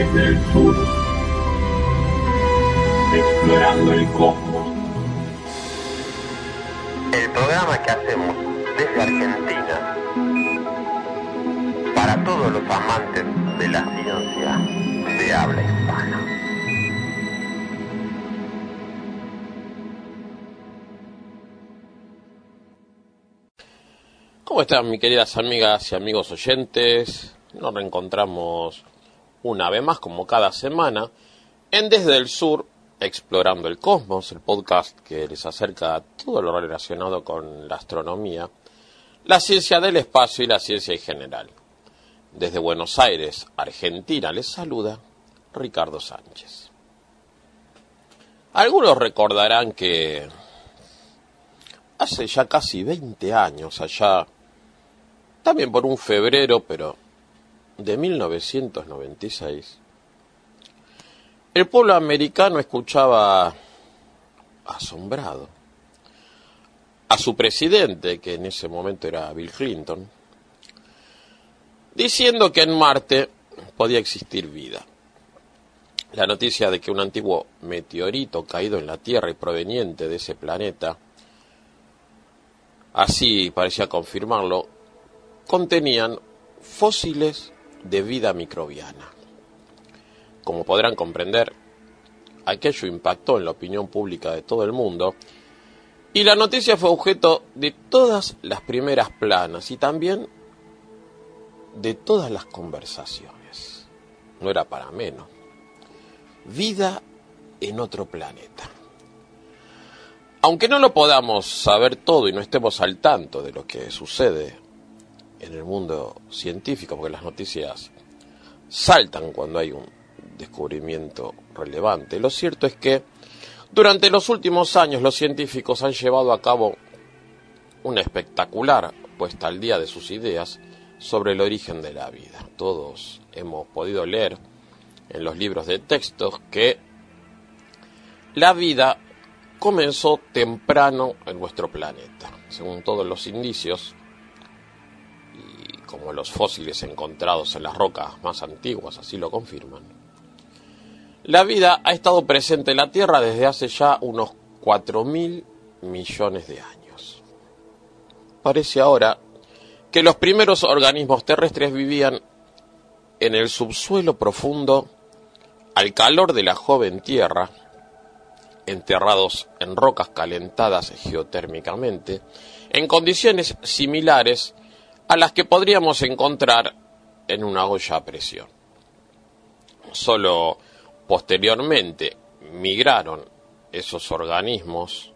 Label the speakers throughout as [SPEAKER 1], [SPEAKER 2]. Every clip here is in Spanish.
[SPEAKER 1] Desde el sur, explorando el cosmos.
[SPEAKER 2] El programa que hacemos desde Argentina para todos los amantes de la ciencia de habla hispana.
[SPEAKER 3] ¿Cómo están, mis queridas amigas y amigos oyentes? Nos reencontramos una vez más, como cada semana, en Desde el Sur, Explorando el Cosmos, el podcast que les acerca todo lo relacionado con la astronomía, la ciencia del espacio y la ciencia en general. Desde Buenos Aires, Argentina, les saluda Ricardo Sánchez. Algunos recordarán que hace ya casi 20 años, allá, también por un febrero, pero de 1996, el pueblo americano escuchaba asombrado a su presidente, que en ese momento era Bill Clinton, diciendo que en Marte podía existir vida. La noticia de que un antiguo meteorito caído en la Tierra y proveniente de ese planeta, así parecía confirmarlo, contenían fósiles de vida microbiana. Como podrán comprender, aquello impactó en la opinión pública de todo el mundo y la noticia fue objeto de todas las primeras planas y también de todas las conversaciones. No era para menos. Vida en otro planeta. Aunque no lo podamos saber todo y no estemos al tanto de lo que sucede en el mundo científico, porque las noticias saltan cuando hay un descubrimiento relevante, lo cierto es que durante los últimos años los científicos han llevado a cabo una espectacular puesta al día de sus ideas sobre el origen de la vida. Todos hemos podido leer en los libros de textos que la vida comenzó temprano en nuestro planeta. Según todos los indicios, y como los fósiles encontrados en las rocas más antiguas así lo confirman, la vida ha estado presente en la Tierra desde hace ya unos 4.000 millones de años. Parece ahora que los primeros organismos terrestres vivían en el subsuelo profundo, al calor de la joven Tierra, enterrados en rocas calentadas geotérmicamente, en condiciones similares a las que podríamos encontrar en una olla a presión. Solo posteriormente migraron esos organismos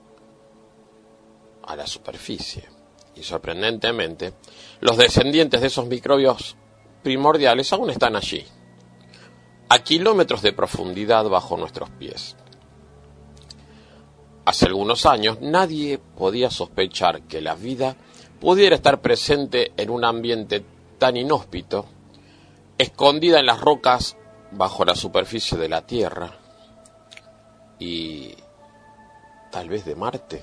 [SPEAKER 3] a la superficie y, sorprendentemente, los descendientes de esos microbios primordiales aún están allí, a kilómetros de profundidad bajo nuestros pies. Hace algunos años nadie podía sospechar que la vida pudiera estar presente en un ambiente tan inhóspito, escondida en las rocas bajo la superficie de la Tierra y tal vez de Marte.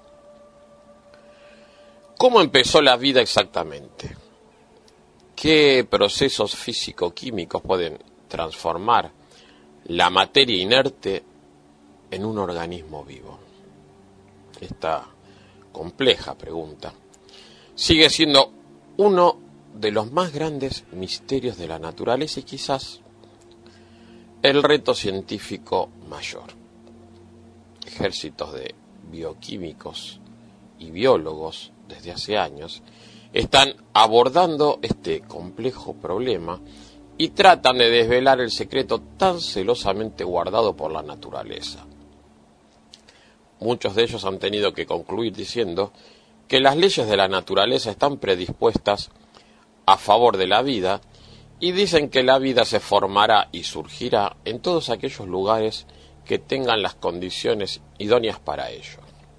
[SPEAKER 3] ¿Cómo empezó la vida exactamente? ¿Qué procesos físico-químicos pueden transformar la materia inerte en un organismo vivo? Esta compleja pregunta sigue siendo uno de los más grandes misterios de la naturaleza y quizás el reto científico mayor. Ejércitos de bioquímicos y biólogos desde hace años están abordando este complejo problema y tratan de desvelar el secreto tan celosamente guardado por la naturaleza. Muchos de ellos han tenido que concluir diciendo que las leyes de la naturaleza están predispuestas a favor de la vida y dicen que la vida se formará y surgirá en todos aquellos lugares que tengan las condiciones idóneas para ello.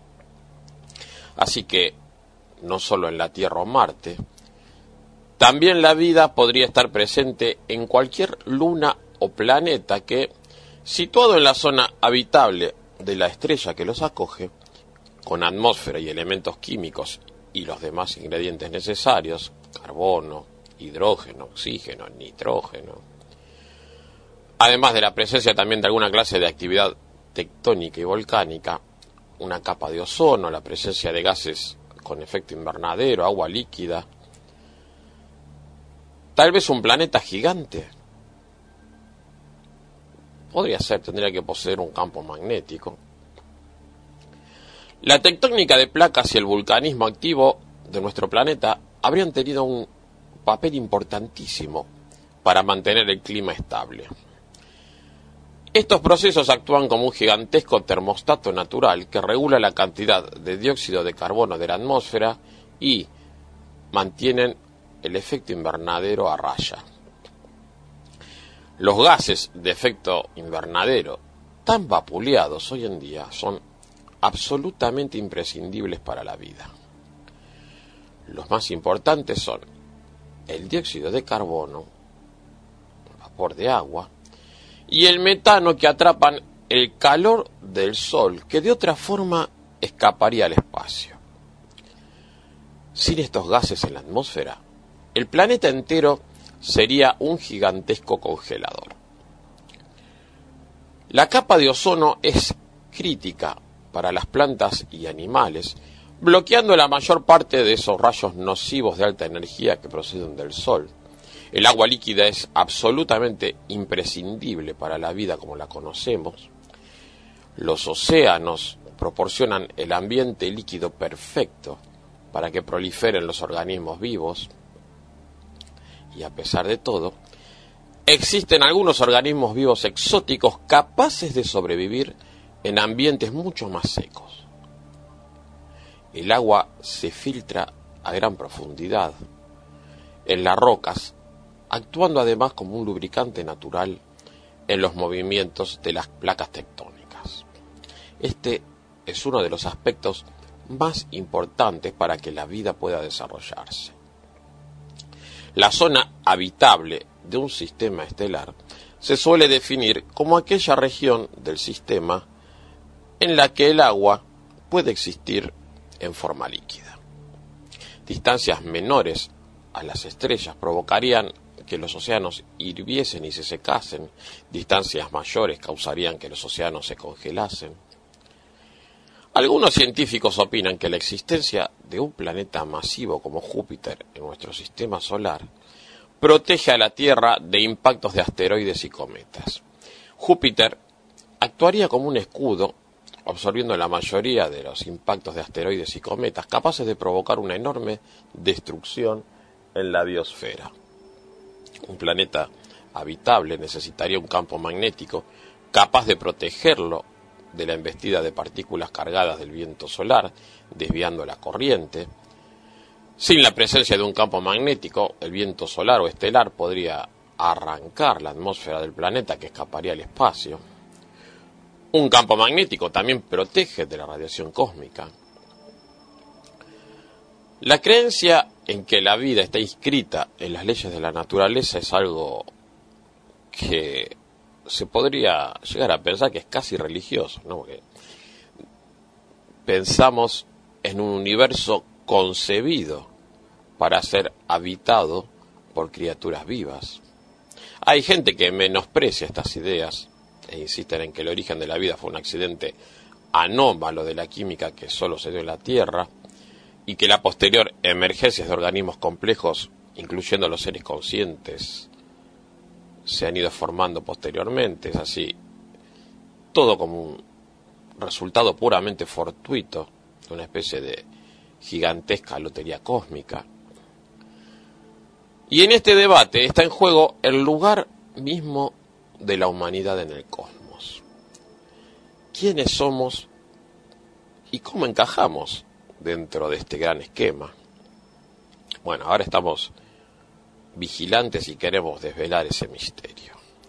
[SPEAKER 3] Así que, no solo en la Tierra o Marte, también la vida podría estar presente en cualquier luna o planeta que, situado en la zona habitable de la estrella que los acoge, con atmósfera y elementos químicos y los demás ingredientes necesarios, carbono, hidrógeno, oxígeno, nitrógeno, además de la presencia también de alguna clase de actividad tectónica y volcánica, una capa de ozono, la presencia de gases con efecto invernadero, agua líquida, tal vez un planeta gigante. Podría ser, tendría que poseer un campo magnético. La tectónica de placas y el vulcanismo activo de nuestro planeta habrían tenido un papel importantísimo para mantener el clima estable. Estos procesos actúan como un gigantesco termostato natural que regula la cantidad de dióxido de carbono de la atmósfera y mantienen el efecto invernadero a raya. Los gases de efecto invernadero tan vapuleados hoy en día son absolutamente imprescindibles para la vida. Los más importantes son el dióxido de carbono, el vapor de agua, y el metano, que atrapan el calor del Sol, que de otra forma escaparía al espacio. Sin estos gases en la atmósfera, el planeta entero sería un gigantesco congelador. La capa de ozono es crítica para las plantas y animales, bloqueando la mayor parte de esos rayos nocivos de alta energía que proceden del Sol. El agua líquida es absolutamente imprescindible para la vida como la conocemos. Los océanos proporcionan el ambiente líquido perfecto para que proliferen los organismos vivos. Y a pesar de todo, existen algunos organismos vivos exóticos capaces de sobrevivir en ambientes mucho más secos. El agua se filtra a gran profundidad en las rocas, actuando además como un lubricante natural en los movimientos de las placas tectónicas. Este es uno de los aspectos más importantes para que la vida pueda desarrollarse. La zona habitable de un sistema estelar se suele definir como aquella región del sistema en la que el agua puede existir en forma líquida. Distancias menores a las estrellas provocarían que los océanos hirviesen y se secasen. Distancias mayores causarían que los océanos se congelasen. Algunos científicos opinan que la existencia de un planeta masivo como Júpiter en nuestro sistema solar protege a la Tierra de impactos de asteroides y cometas. Júpiter actuaría como un escudo, absorbiendo la mayoría de los impactos de asteroides y cometas, capaces de provocar una enorme destrucción en la biosfera. Un planeta habitable necesitaría un campo magnético capaz de protegerlo de la embestida de partículas cargadas del viento solar, desviando la corriente. Sin la presencia de un campo magnético, el viento solar o estelar podría arrancar la atmósfera del planeta, que escaparía al espacio. Un campo magnético también protege de la radiación cósmica. La creencia en que la vida está inscrita en las leyes de la naturaleza es algo que se podría llegar a pensar que es casi religioso, ¿no? Porque pensamos en un universo concebido para ser habitado por criaturas vivas. Hay gente que menosprecia estas ideas e insisten en que el origen de la vida fue un accidente anómalo de la química que solo se dio en la Tierra, y que la posterior emergencia de organismos complejos, incluyendo los seres conscientes, se han ido formando posteriormente. Es así, todo como un resultado puramente fortuito de una especie de gigantesca lotería cósmica. Y en este debate está en juego el lugar mismo de la humanidad en el cosmos. ¿Quiénes somos y cómo encajamos dentro de este gran esquema? Bueno, ahora estamos vigilantes y queremos desvelar ese misterio.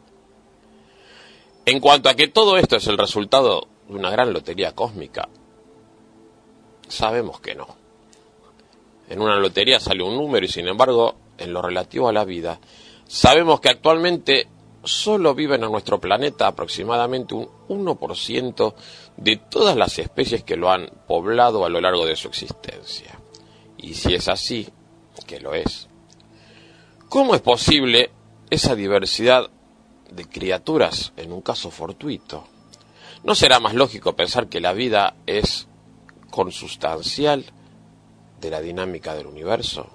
[SPEAKER 3] En cuanto a que todo esto es el resultado de una gran lotería cósmica, sabemos que no. En una lotería sale un número y, sin embargo, en lo relativo a la vida, sabemos que actualmente solo viven en nuestro planeta aproximadamente un 1% de todas las especies que lo han poblado a lo largo de su existencia. Y si es así, que lo es, ¿cómo es posible esa diversidad de criaturas en un caso fortuito? ¿No será más lógico pensar que la vida es consustancial de la dinámica del universo?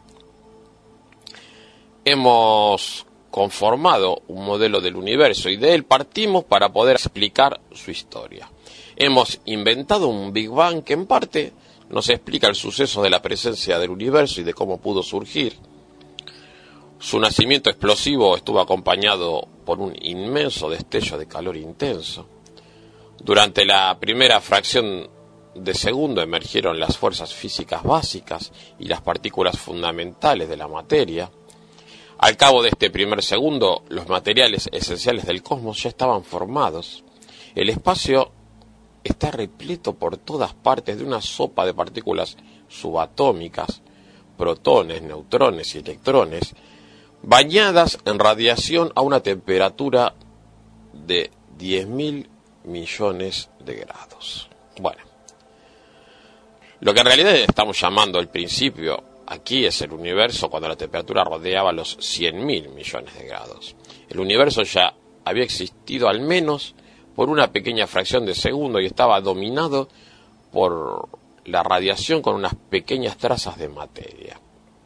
[SPEAKER 3] Hemos conformado un modelo del universo y de él partimos para poder explicar su historia. Hemos inventado un Big Bang que en parte nos explica el suceso de la presencia del universo y de cómo pudo surgir. Su nacimiento explosivo estuvo acompañado por un inmenso destello de calor intenso. Durante la primera fracción de segundo emergieron las fuerzas físicas básicas y las partículas fundamentales de la materia. Al cabo de este primer segundo, los materiales esenciales del cosmos ya estaban formados. El espacio está repleto por todas partes de una sopa de partículas subatómicas, protones, neutrones y electrones, bañadas en radiación a una temperatura de 10.000 millones de grados. Bueno, lo que en realidad estamos llamando el principio aquí es el universo cuando la temperatura rodeaba los 100.000 millones de grados. El universo ya había existido al menos por una pequeña fracción de segundo y estaba dominado por la radiación con unas pequeñas trazas de materia.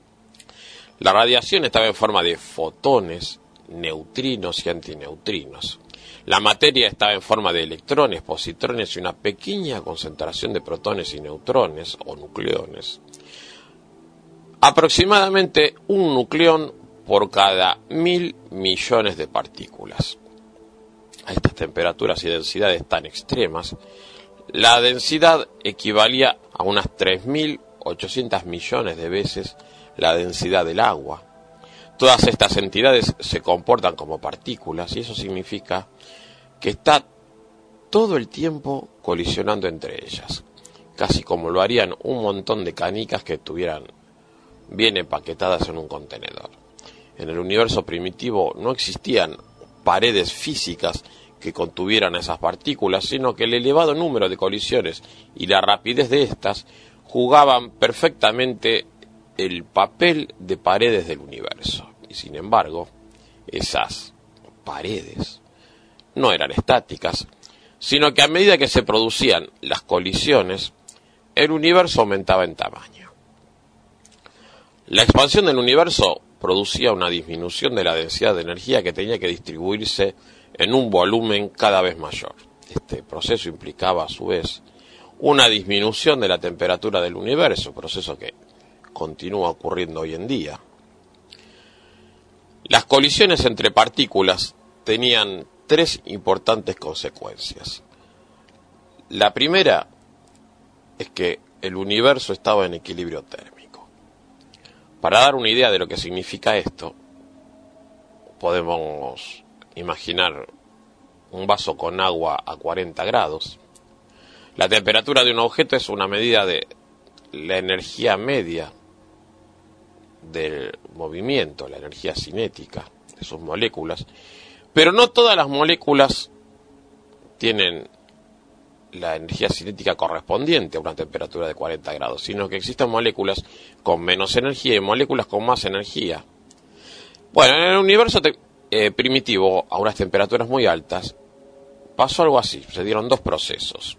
[SPEAKER 3] La radiación estaba en forma de fotones, neutrinos y antineutrinos. La materia estaba en forma de electrones, positrones y una pequeña concentración de protones y neutrones o nucleones. Aproximadamente un nucleón por cada 1.000 millones de partículas. A estas temperaturas y densidades tan extremas, la densidad equivalía a unas 3.800 millones de veces la densidad del agua. Todas estas entidades se comportan como partículas y eso significa que está todo el tiempo colisionando entre ellas, casi como lo harían un montón de canicas que estuvieran bien empaquetadas en un contenedor. En el universo primitivo no existían paredes físicas que contuvieran a esas partículas, sino que el elevado número de colisiones y la rapidez de estas jugaban perfectamente el papel de paredes del universo. Y sin embargo, esas paredes no eran estáticas, sino que a medida que se producían las colisiones, el universo aumentaba en tamaño. La expansión del universo producía una disminución de la densidad de energía que tenía que distribuirse en un volumen cada vez mayor. Este proceso implicaba, a su vez, una disminución de la temperatura del universo, proceso que continúa ocurriendo hoy en día. Las colisiones entre partículas tenían tres importantes consecuencias. La primera es que el universo estaba en equilibrio térmico. Para dar una idea de lo que significa esto, podemos imaginar un vaso con agua a 40 grados. La temperatura de un objeto es una medida de la energía media del movimiento, la energía cinética de sus moléculas, pero no todas las moléculas tienen la energía cinética correspondiente a una temperatura de 40 grados, sino que existen moléculas con menos energía y moléculas con más energía. Bueno, en el universo primitivo, a unas temperaturas muy altas, pasó algo así, se dieron dos procesos.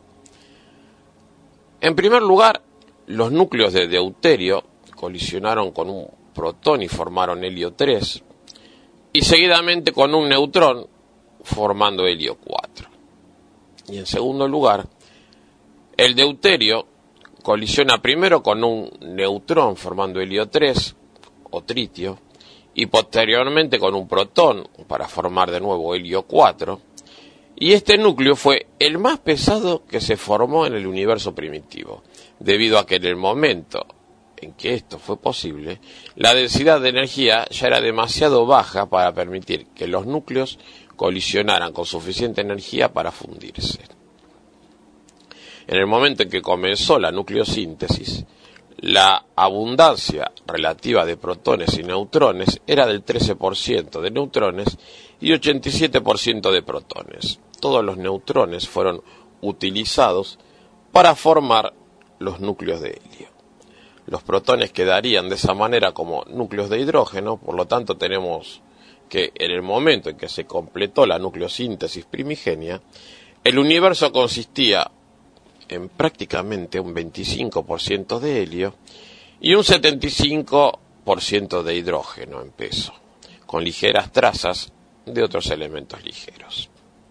[SPEAKER 3] En primer lugar, los núcleos de deuterio colisionaron con un protón y formaron helio 3, y seguidamente con un neutrón formando helio 4. Y en segundo lugar, el deuterio colisiona primero con un neutrón formando helio 3 o tritio y posteriormente con un protón para formar de nuevo helio 4. Y este núcleo fue el más pesado que se formó en el universo primitivo, debido a que en el momento en que esto fue posible, la densidad de energía ya era demasiado baja para permitir que los núcleos colisionaran con suficiente energía para fundirse. En el momento en que comenzó la nucleosíntesis, la abundancia relativa de protones y neutrones era del 13% de neutrones y 87% de protones. Todos los neutrones fueron utilizados para formar los núcleos de helio. Los protones quedarían de esa manera como núcleos de hidrógeno, por lo tanto tenemos que en el momento en que se completó la nucleosíntesis primigenia, el universo consistía en prácticamente un 25% de helio y un 75% de hidrógeno en peso, con ligeras trazas de otros elementos ligeros.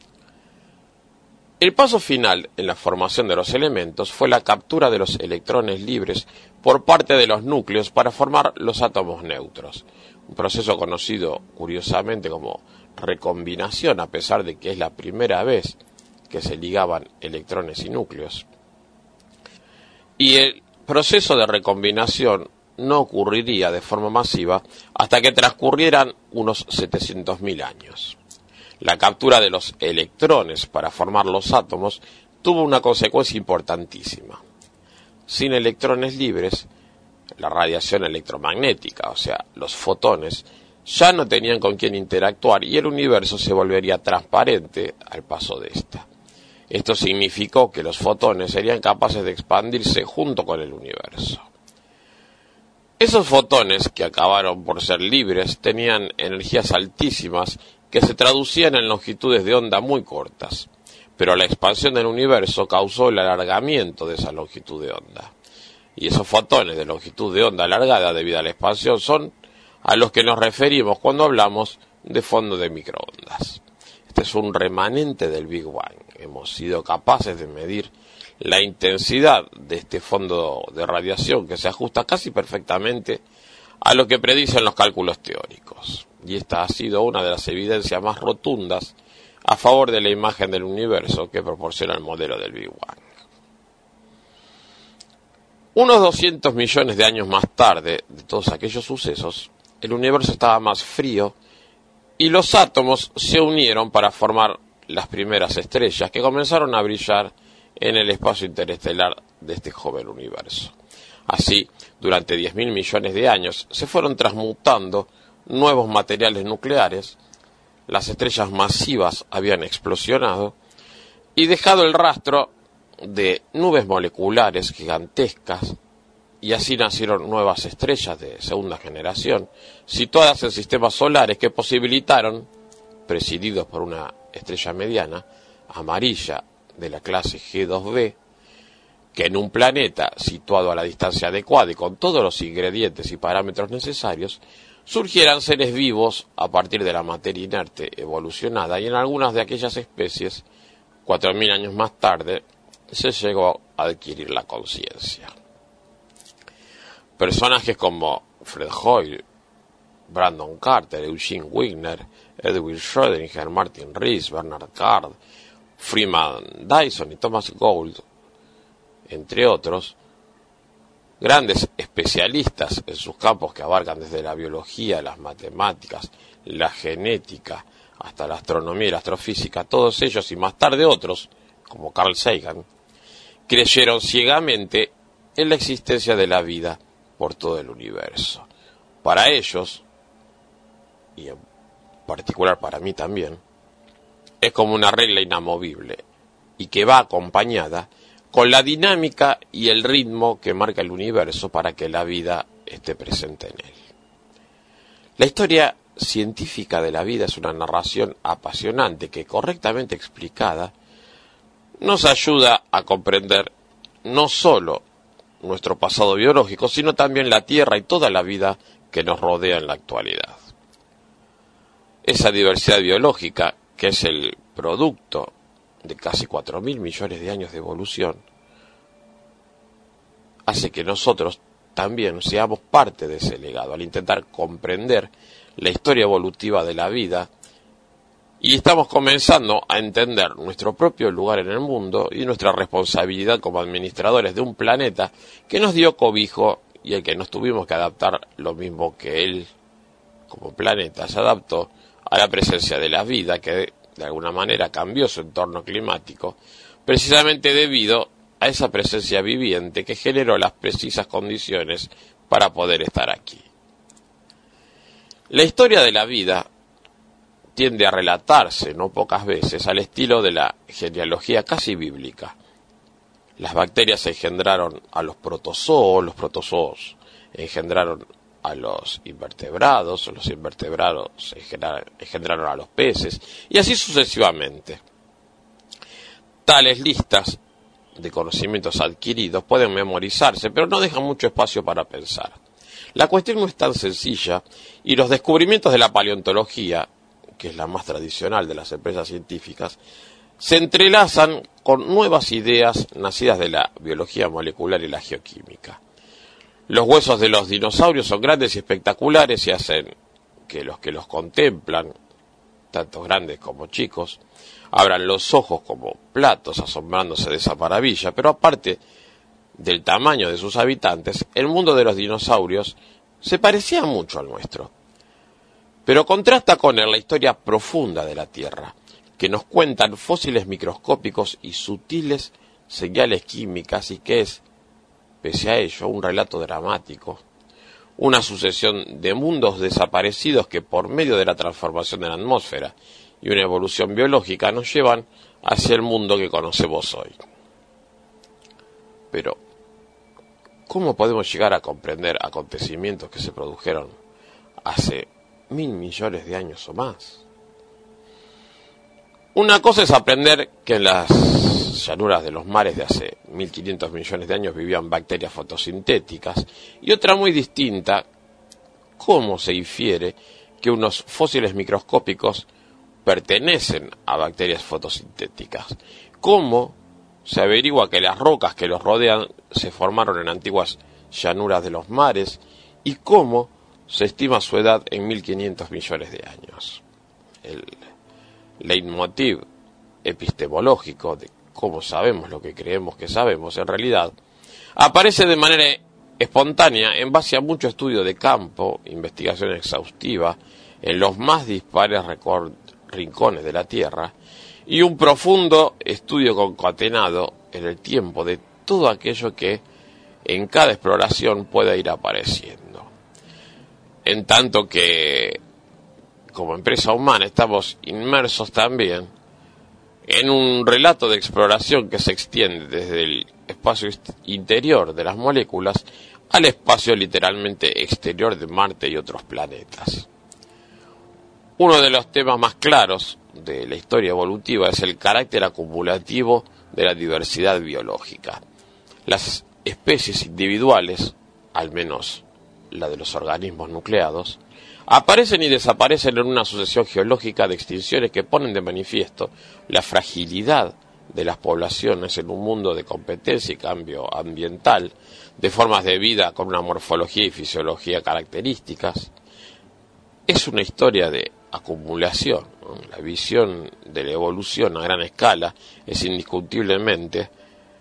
[SPEAKER 3] El paso final en la formación de los elementos fue la captura de los electrones libres por parte de los núcleos para formar los átomos neutros, un proceso conocido curiosamente como recombinación, a pesar de que es la primera vez que se ligaban electrones y núcleos. Y el proceso de recombinación no ocurriría de forma masiva hasta que transcurrieran unos 700.000 años. La captura de los electrones para formar los átomos tuvo una consecuencia importantísima. Sin electrones libres, la radiación electromagnética, o sea, los fotones, ya no tenían con quién interactuar y el universo se volvería transparente al paso de esta. Esto significó que los fotones serían capaces de expandirse junto con el universo. Esos fotones, que acabaron por ser libres, tenían energías altísimas que se traducían en longitudes de onda muy cortas, pero la expansión del universo causó el alargamiento de esa longitud de onda. Y esos fotones de longitud de onda alargada debido a la expansión son a los que nos referimos cuando hablamos de fondo de microondas. Este es un remanente del Big Bang. Hemos sido capaces de medir la intensidad de este fondo de radiación que se ajusta casi perfectamente a lo que predicen los cálculos teóricos. Y esta ha sido una de las evidencias más rotundas a favor de la imagen del universo que proporciona el modelo del Big Bang. Unos 200 millones de años más tarde de todos aquellos sucesos, el universo estaba más frío y los átomos se unieron para formar las primeras estrellas que comenzaron a brillar en el espacio interestelar de este joven universo. Así, durante 10.000 millones de años se fueron transmutando nuevos materiales nucleares, las estrellas masivas habían explosionado y dejado el rastro de nubes moleculares gigantescas, y así nacieron nuevas estrellas de segunda generación, situadas en sistemas solares que posibilitaron, presididos por una estrella mediana, amarilla de la clase G2b, que en un planeta situado a la distancia adecuada y con todos los ingredientes y parámetros necesarios, surgieran seres vivos a partir de la materia inerte evolucionada, y en algunas de aquellas especies, 4.000 años más tarde, se llegó a adquirir la conciencia. Personajes como Fred Hoyle, Brandon Carter, Eugene Wigner, Edwin Schrödinger, Martin Rees, Bernard Card, Freeman Dyson y Thomas Gould, entre otros, grandes especialistas en sus campos que abarcan desde la biología, las matemáticas, la genética, hasta la astronomía y la astrofísica, todos ellos y más tarde otros, como Carl Sagan, creyeron ciegamente en la existencia de la vida por todo el universo. Para ellos, y en particular para mí también, es como una regla inamovible y que va acompañada con la dinámica y el ritmo que marca el universo para que la vida esté presente en él. La historia científica de la vida es una narración apasionante que, correctamente explicada, nos ayuda a comprender no solo nuestro pasado biológico, sino también la Tierra y toda la vida que nos rodea en la actualidad. Esa diversidad biológica, que es el producto de casi 4.000 millones de años de evolución, hace que nosotros también seamos parte de ese legado, al intentar comprender la historia evolutiva de la vida, y estamos comenzando a entender nuestro propio lugar en el mundo y nuestra responsabilidad como administradores de un planeta que nos dio cobijo y al que nos tuvimos que adaptar lo mismo que él, como planeta, se adaptó a la presencia de la vida que de alguna manera cambió su entorno climático, precisamente debido a esa presencia viviente que generó las precisas condiciones para poder estar aquí. La historia de la vida tiende a relatarse, no pocas veces, al estilo de la genealogía casi bíblica. Las bacterias engendraron a los protozoos engendraron a los invertebrados engendraron a los peces, y así sucesivamente. Tales listas de conocimientos adquiridos pueden memorizarse, pero no dejan mucho espacio para pensar. La cuestión no es tan sencilla, y los descubrimientos de la paleontología, que es la más tradicional de las empresas científicas, se entrelazan con nuevas ideas nacidas de la biología molecular y la geoquímica. Los huesos de los dinosaurios son grandes y espectaculares y hacen que los contemplan, tanto grandes como chicos, abran los ojos como platos asombrándose de esa maravilla, pero aparte del tamaño de sus habitantes, el mundo de los dinosaurios se parecía mucho al nuestro. Pero contrasta con él la historia profunda de la Tierra, que nos cuentan fósiles microscópicos y sutiles señales químicas, y que es, pese a ello, un relato dramático, una sucesión de mundos desaparecidos que por medio de la transformación de la atmósfera y una evolución biológica nos llevan hacia el mundo que conocemos hoy. Pero, ¿cómo podemos llegar a comprender acontecimientos que se produjeron hace 1.000 millones de años o más? Una cosa es aprender que en las llanuras de los mares de hace 1.500 millones de años vivían bacterias fotosintéticas, y otra muy distinta, cómo se infiere que unos fósiles microscópicos pertenecen a bacterias fotosintéticas, cómo se averigua que las rocas que los rodean se formaron en antiguas llanuras de los mares, y cómo se estima su edad en 1.500 millones de años. El leitmotiv epistemológico de cómo sabemos lo que creemos que sabemos, en realidad, aparece de manera espontánea en base a mucho estudio de campo, investigación exhaustiva en los más dispares rincones de la Tierra, y un profundo estudio concatenado en el tiempo de todo aquello que en cada exploración pueda ir apareciendo. En tanto que, como empresa humana, estamos inmersos también en un relato de exploración que se extiende desde el espacio interior de las moléculas al espacio literalmente exterior de Marte y otros planetas. Uno de los temas más claros de la historia evolutiva es el carácter acumulativo de la diversidad biológica. Las especies individuales, al menos la de los organismos nucleados, aparecen y desaparecen en una sucesión geológica de extinciones que ponen de manifiesto la fragilidad de las poblaciones en un mundo de competencia y cambio ambiental, de formas de vida con una morfología y fisiología características. Es una historia de acumulación, ¿no? La visión de la evolución a gran escala es indiscutiblemente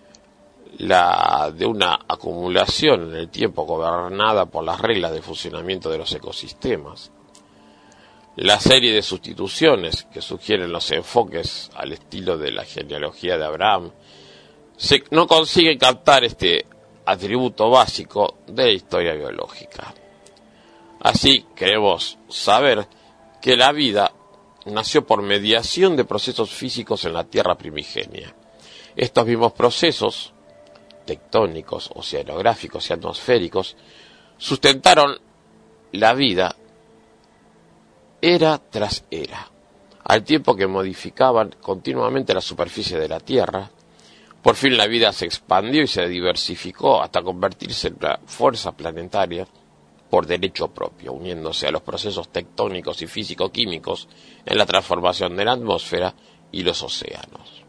[SPEAKER 3] la de una acumulación en el tiempo gobernada por las reglas de funcionamiento de los ecosistemas. La serie de sustituciones que sugieren los enfoques al estilo de la genealogía de Abraham no consiguen captar este atributo básico de la historia biológica. Así queremos saber que la vida nació por mediación de procesos físicos en la Tierra primigenia. Estos mismos procesos tectónicos, oceanográficos y atmosféricos sustentaron la vida era tras era, al tiempo que modificaban continuamente la superficie de la Tierra. Por fin la vida se expandió y se diversificó hasta convertirse en una fuerza planetaria por derecho propio, uniéndose a los procesos tectónicos y físico-químicos en la transformación de la atmósfera y los océanos.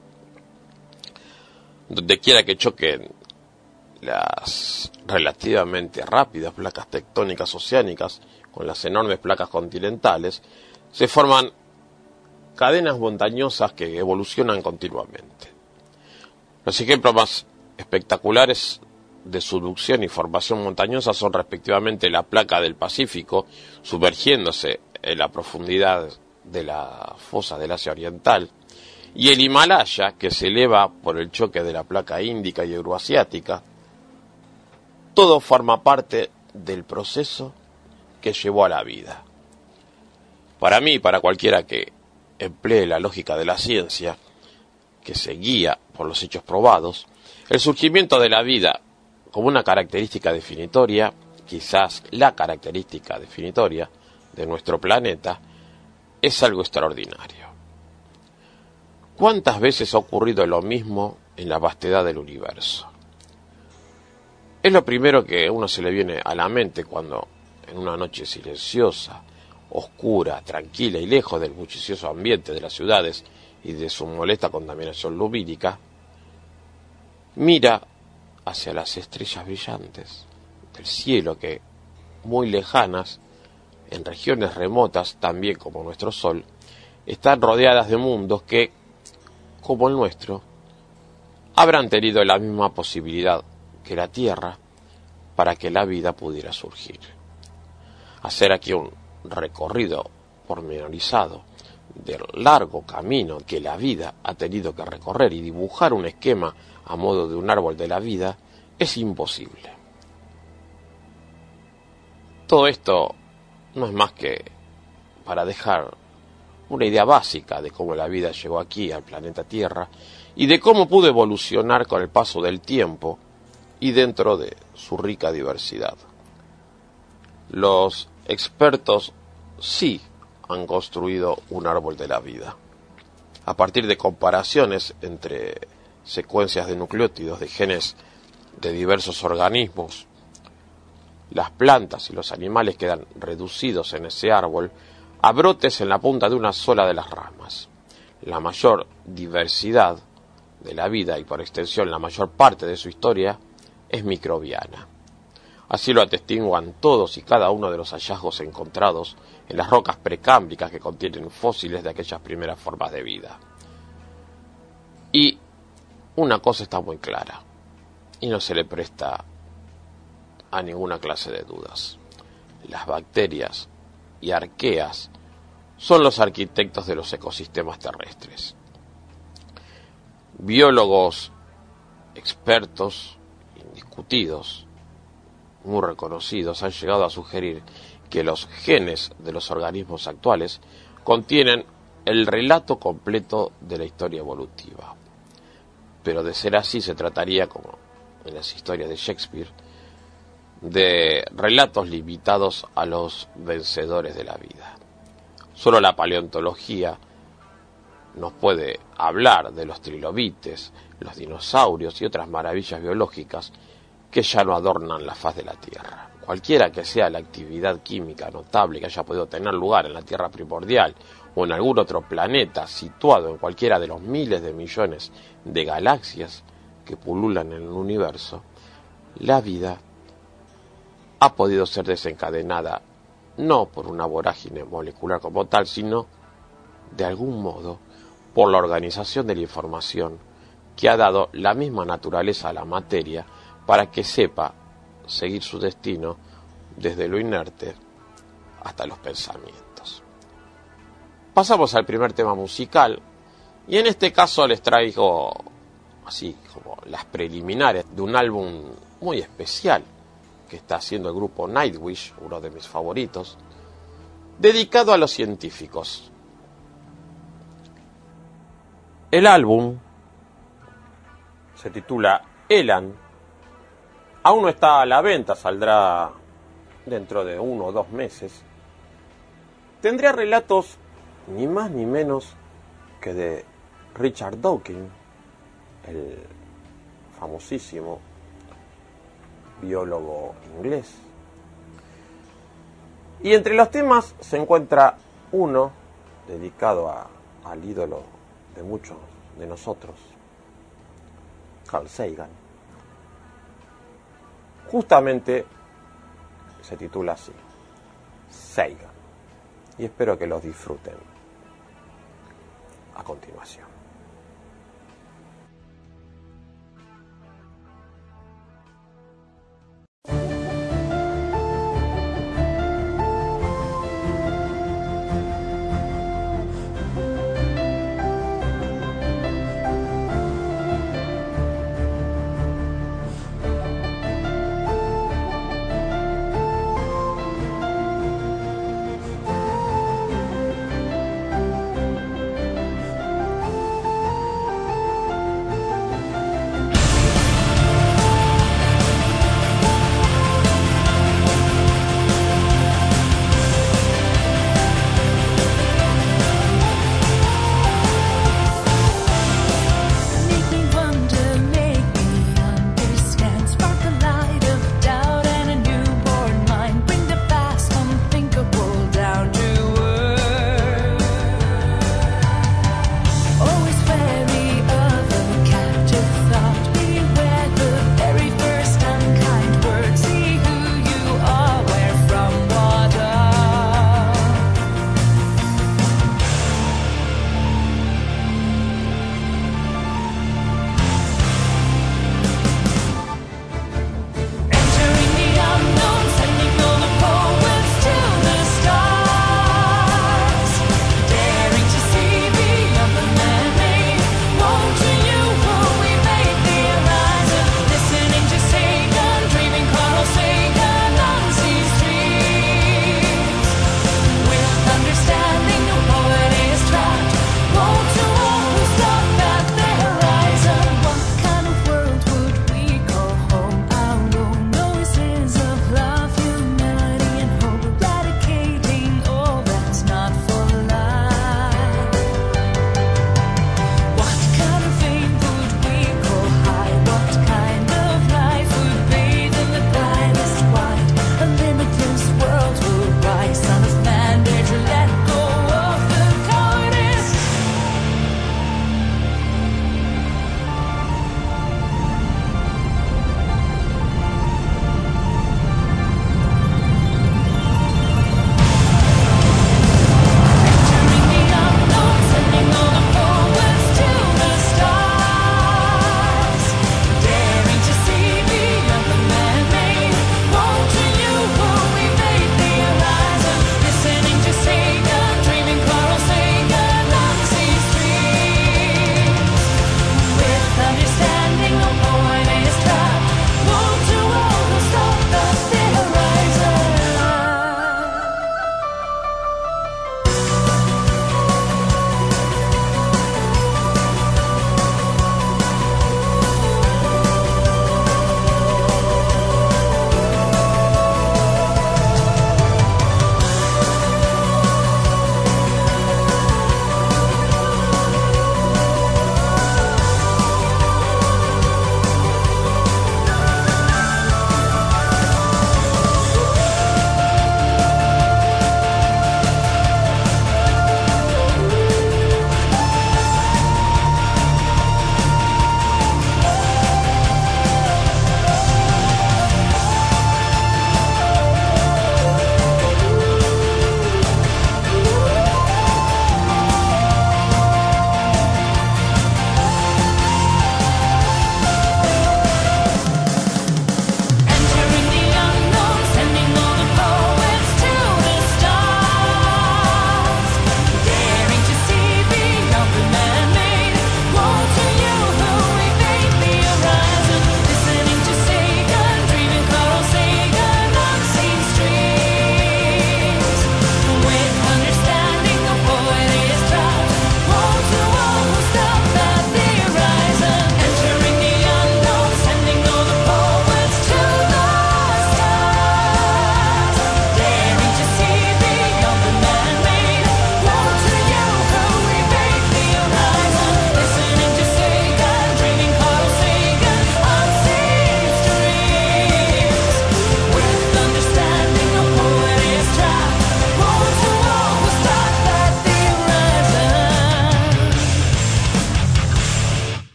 [SPEAKER 3] Donde quiera que choquen las relativamente rápidas placas tectónicas oceánicas con las enormes placas continentales, se forman cadenas montañosas que evolucionan continuamente. Los ejemplos más espectaculares de subducción y formación montañosa son respectivamente la placa del Pacífico, sumergiéndose en la profundidad de la fosa del Asia Oriental, y el Himalaya, que se eleva por el choque de la placa índica y euroasiática. Todo forma parte del proceso que llevó a la vida. Para mí y para cualquiera que emplee la lógica de la ciencia, que se guía por los hechos probados, el surgimiento de la vida como una característica definitoria quizás la característica definitoria de nuestro planeta, es algo extraordinario. ¿Cuántas veces ha ocurrido lo mismo en la vastedad del universo? Es lo primero que a uno se le viene a la mente cuando, en una noche silenciosa, oscura, tranquila y lejos del bullicioso ambiente de las ciudades y de su molesta contaminación lumínica, mira hacia las estrellas brillantes del cielo que, muy lejanas, en regiones remotas, también como nuestro Sol, están rodeadas de mundos que, como el nuestro, habrán tenido la misma posibilidad que la Tierra para que la vida pudiera surgir. Hacer aquí un recorrido pormenorizado del largo camino que la vida ha tenido que recorrer y dibujar un esquema a modo de un árbol de la vida es imposible. Todo esto no es más que para dejar una idea básica de cómo la vida llegó aquí al planeta Tierra y de cómo pudo evolucionar con el paso del tiempo y dentro de su rica diversidad. Los expertos sí han construido un árbol de la vida. A partir de comparaciones entre secuencias de nucleótidos de genes de diversos organismos, las plantas y los animales quedan reducidos en ese árbol a brotes en la punta de una sola de las ramas. La mayor diversidad de la vida y por extensión la mayor parte de su historia es microbiana. Así lo atestiguan todos y cada uno de los hallazgos encontrados en las rocas precámbricas que contienen fósiles de aquellas primeras formas de vida. Y una cosa está muy clara, y no se le presta a ninguna clase de dudas. Las bacterias y arqueas son los arquitectos de los ecosistemas terrestres. Biólogos expertos, indiscutidos, muy reconocidos, han llegado a sugerir que los genes de los organismos actuales contienen el relato completo de la historia evolutiva. Pero de ser así se trataría, como en las historias de Shakespeare, de relatos limitados a los vencedores de la vida. Solo la paleontología nos puede hablar de los trilobites, los dinosaurios y otras maravillas biológicas que ya no adornan la faz de la Tierra. Cualquiera que sea la actividad química notable que haya podido tener lugar en la Tierra primordial o en algún otro planeta situado en cualquiera de los miles de millones de galaxias que pululan en el universo, la vida ha podido ser desencadenada no por una vorágine molecular como tal, sino, de algún modo, por la organización de la información que ha dado la misma naturaleza a la materia para que sepa seguir su destino desde lo inerte hasta los pensamientos. Pasamos al primer tema musical, y en este caso les traigo, así como las preliminares de un álbum muy especial que está haciendo el grupo Nightwish, uno de mis favoritos, dedicado a los científicos. El álbum se titula Elan, aún no está a la venta, saldrá dentro de 1 o 2 meses. Tendría relatos ni más ni menos que de Richard Dawkins, el famosísimo biólogo inglés. Y entre los temas se encuentra uno dedicado al ídolo de muchos de nosotros, Carl Sagan. Justamente se titula así, Sagan, y espero que los disfruten a continuación.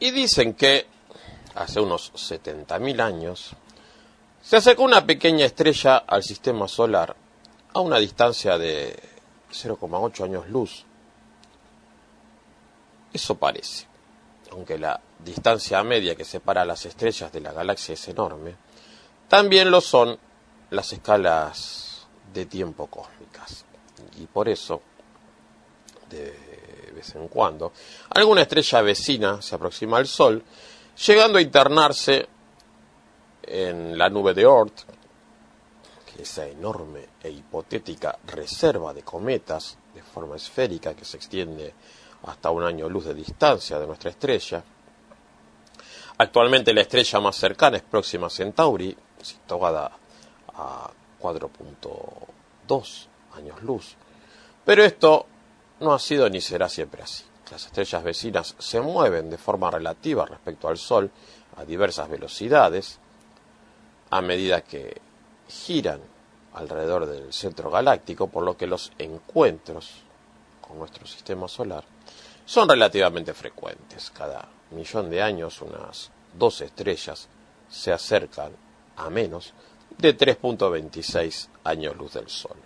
[SPEAKER 3] Y dicen que hace unos 70.000 años se acercó una pequeña estrella al sistema solar a una distancia de 0,8 años luz. Eso parece, aunque la distancia media que separa las estrellas de la galaxia es enorme, también lo son las escalas de tiempo cósmicas. Y por eso, de vez en cuando, alguna estrella vecina se aproxima al Sol, llegando a internarse en la nube de Oort, que es esa enorme e hipotética reserva de cometas de forma esférica que se extiende hasta un año luz de distancia de nuestra estrella. Actualmente la estrella más cercana es Próxima Centauri, situada a 4,2 años luz. Pero esto no ha sido ni será siempre así. Las estrellas vecinas se mueven de forma relativa respecto al Sol a diversas velocidades a medida que giran alrededor del centro galáctico, por lo que los encuentros con nuestro sistema solar son relativamente frecuentes. Cada millón de años unas 12 estrellas se acercan a menos de 3,26 años luz del Sol.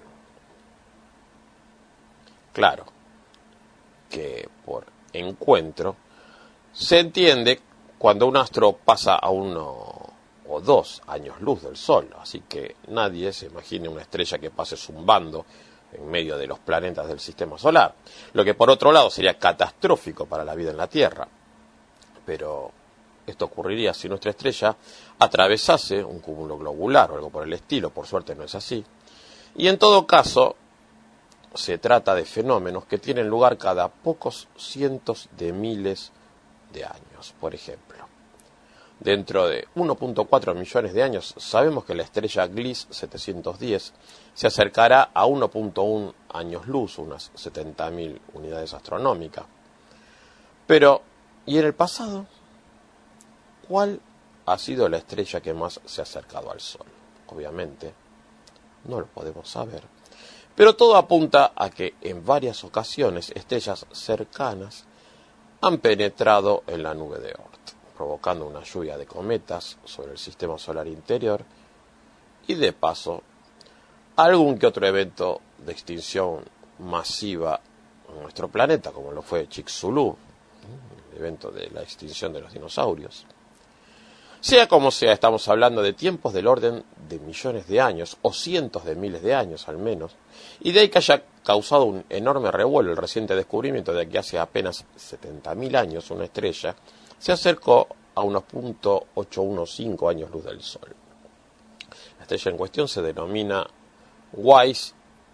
[SPEAKER 3] Claro que por encuentro se entiende cuando un astro pasa a 1 o 2 años luz del Sol, así que nadie se imagine una estrella que pase zumbando en medio de los planetas del sistema solar, lo que por otro lado sería catastrófico para la vida en la Tierra. Pero esto ocurriría si nuestra estrella atravesase un cúmulo globular o algo por el estilo. Por suerte no es así. Y en todo caso, se trata de fenómenos que tienen lugar cada pocos cientos de miles de años. Por ejemplo, dentro de 1,4 millones de años sabemos que la estrella Gliese 710 se acercará a 1,1 años luz, unas 70.000 unidades astronómicas. Pero, ¿y en el pasado? ¿Cuál ha sido la estrella que más se ha acercado al Sol? Obviamente, no lo podemos saber. Pero todo apunta a que en varias ocasiones estrellas cercanas han penetrado en la nube de Oort, provocando una lluvia de cometas sobre el sistema solar interior y, de paso, algún que otro evento de extinción masiva en nuestro planeta, como lo fue Chicxulub, el evento de la extinción de los dinosaurios. Sea como sea, estamos hablando de tiempos del orden de millones de años, o cientos de miles de años al menos, y de ahí que haya causado un enorme revuelo el reciente descubrimiento de que hace apenas 70.000 años una estrella se acercó a unos 0,815 años luz del Sol. La estrella en cuestión se denomina WISE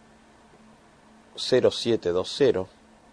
[SPEAKER 3] 0720,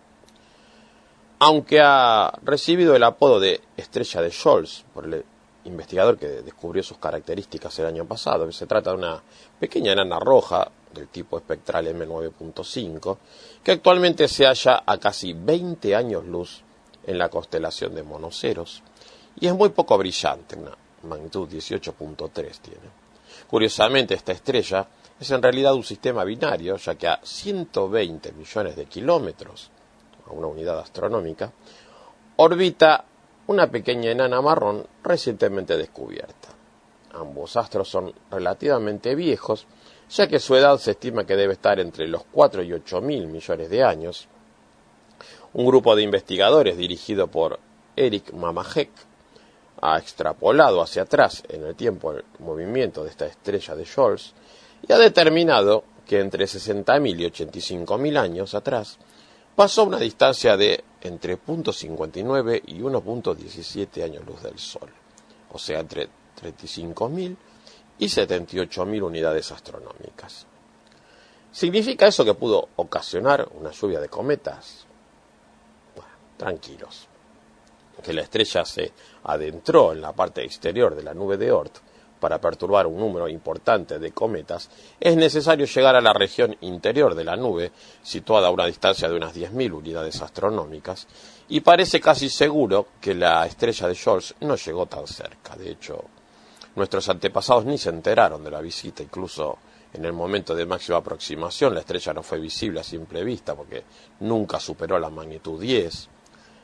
[SPEAKER 3] aunque ha recibido el apodo de estrella de Scholz por el investigador que descubrió sus características el año pasado, que se trata de una pequeña enana roja del tipo espectral M9.5, que actualmente se halla a casi 20 años luz en la constelación de Monoceros, y es muy poco brillante, una magnitud 18.3 tiene. Curiosamente, esta estrella es en realidad un sistema binario, ya que a 120 millones de kilómetros, a una unidad astronómica, orbita una pequeña enana marrón recientemente descubierta. Ambos astros son relativamente viejos, ya que su edad se estima que debe estar entre los 4 y 8 mil millones de años. Un grupo de investigadores dirigido por Eric Mamajek ha extrapolado hacia atrás en el tiempo el movimiento de esta estrella de Scholz y ha determinado que entre 60.000 y 85.000 años atrás pasó una distancia de entre 0,59 y 1,17 años luz del Sol, o sea, entre 35.000 y 78.000 unidades astronómicas. ¿Significa eso que pudo ocasionar una lluvia de cometas? Bueno, tranquilos. Que la estrella se adentró en la parte exterior de la nube de Oort para perturbar un número importante de cometas, es necesario llegar a la región interior de la nube, situada a una distancia de unas 10.000 unidades astronómicas, y parece casi seguro que la estrella de Scholz no llegó tan cerca. De hecho, nuestros antepasados ni se enteraron de la visita, incluso en el momento de máxima aproximación la estrella no fue visible a simple vista porque nunca superó la magnitud 10.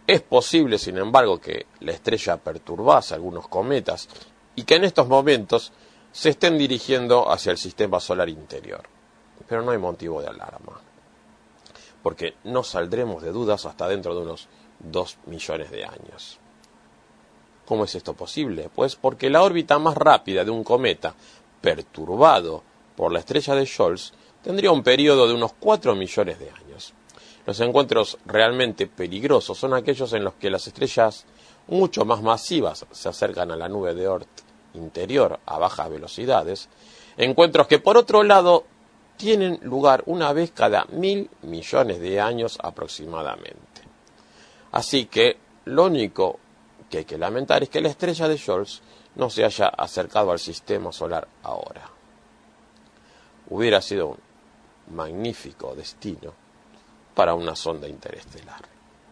[SPEAKER 3] Es posible, sin embargo, que la estrella perturbase algunos cometas y que en estos momentos se estén dirigiendo hacia el sistema solar interior. Pero no hay motivo de alarma, porque no saldremos de dudas hasta dentro de unos 2 millones de años. ¿Cómo es esto posible? Pues porque la órbita más rápida de un cometa perturbado por la estrella de Scholz tendría un periodo de unos 4 millones de años. Los encuentros realmente peligrosos son aquellos en los que las estrellas mucho más masivas se acercan a la nube de Oort interior a bajas velocidades, encuentros que por otro lado tienen lugar una vez cada 1.000 millones de años aproximadamente. Así que lo único que hay que lamentar es que la estrella de Scholz no se haya acercado al sistema solar ahora. Hubiera sido un magnífico destino para una sonda interestelar.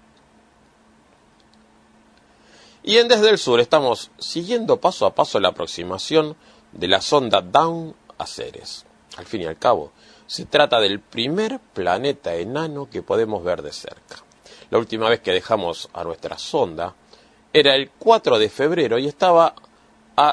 [SPEAKER 3] Y en Desde el Sur estamos siguiendo paso a paso la aproximación de la sonda Dawn a Ceres. Al fin y al cabo, se trata del primer planeta enano que podemos ver de cerca. La última vez que dejamos a nuestra sonda era el 4 de febrero y estaba a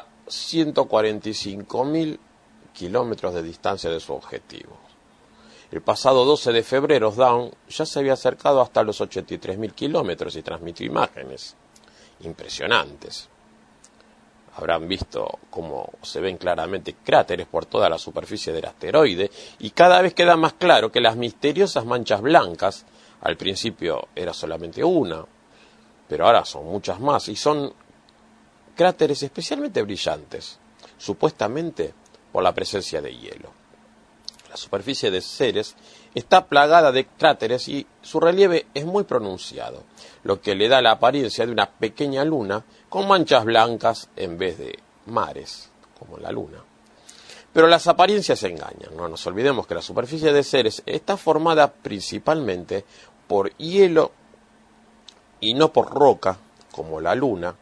[SPEAKER 3] 145.000 kilómetros de distancia de su objetivo. El pasado 12 de febrero, Dawn ya se había acercado hasta los 83.000 kilómetros y transmitió imágenes impresionantes. Habrán visto cómo se ven claramente cráteres por toda la superficie del asteroide y cada vez queda más claro que las misteriosas manchas blancas, al principio era solamente una, pero ahora son muchas más y son cráteres especialmente brillantes, supuestamente por la presencia de hielo. La superficie de Ceres está plagada de cráteres y su relieve es muy pronunciado, lo que le da la apariencia de una pequeña luna con manchas blancas en vez de mares, como la luna. Pero las apariencias engañan, no nos olvidemos que la superficie de Ceres está formada principalmente por hielo y no por roca, como la luna,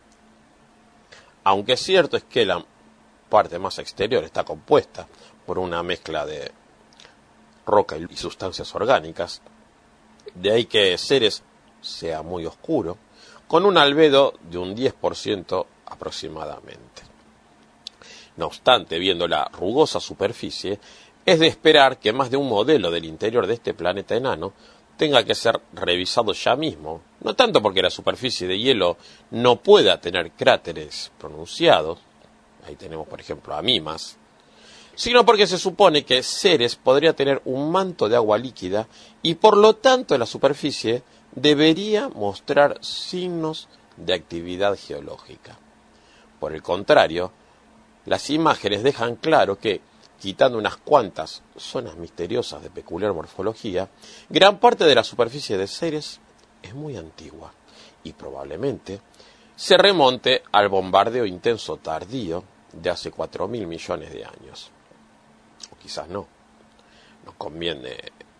[SPEAKER 3] aunque cierto es que la parte más exterior está compuesta por una mezcla de roca y sustancias orgánicas. De ahí que Ceres sea muy oscuro, con un albedo de un 10% aproximadamente. No obstante, viendo la rugosa superficie, es de esperar que más de un modelo del interior de este planeta enano tenga que ser revisado ya mismo, no tanto porque la superficie de hielo no pueda tener cráteres pronunciados, ahí tenemos por ejemplo a Mimas, sino porque se supone que Ceres podría tener un manto de agua líquida y por lo tanto la superficie debería mostrar signos de actividad geológica. Por el contrario, las imágenes dejan claro que, quitando unas cuantas zonas misteriosas de peculiar morfología, gran parte de la superficie de Ceres es muy antigua y probablemente se remonte al bombardeo intenso tardío de hace 4.000 millones de años. O quizás no. No conviene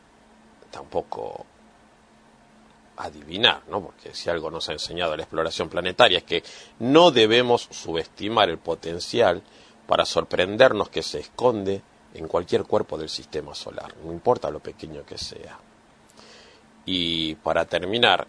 [SPEAKER 3] tampoco adivinar, ¿no? Porque si algo nos ha enseñado la exploración planetaria es que no debemos subestimar el potencial para sorprendernos que se esconde en cualquier cuerpo del sistema solar, no importa lo pequeño que sea. Y para terminar,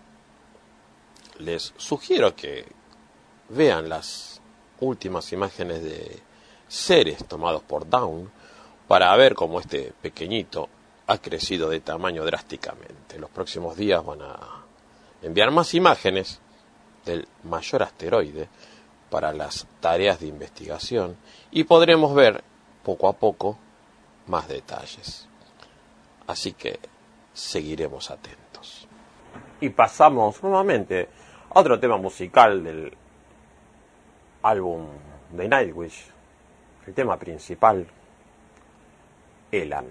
[SPEAKER 3] les sugiero que vean las últimas imágenes de Ceres tomados por Dawn para ver cómo este pequeñito ha crecido de tamaño drásticamente. Los próximos días van a enviar más imágenes del mayor asteroide para las tareas de investigación y podremos ver poco a poco más detalles. Así que seguiremos atentos. Y pasamos nuevamente a otro tema musical del álbum de Nightwish, el tema principal, Elan.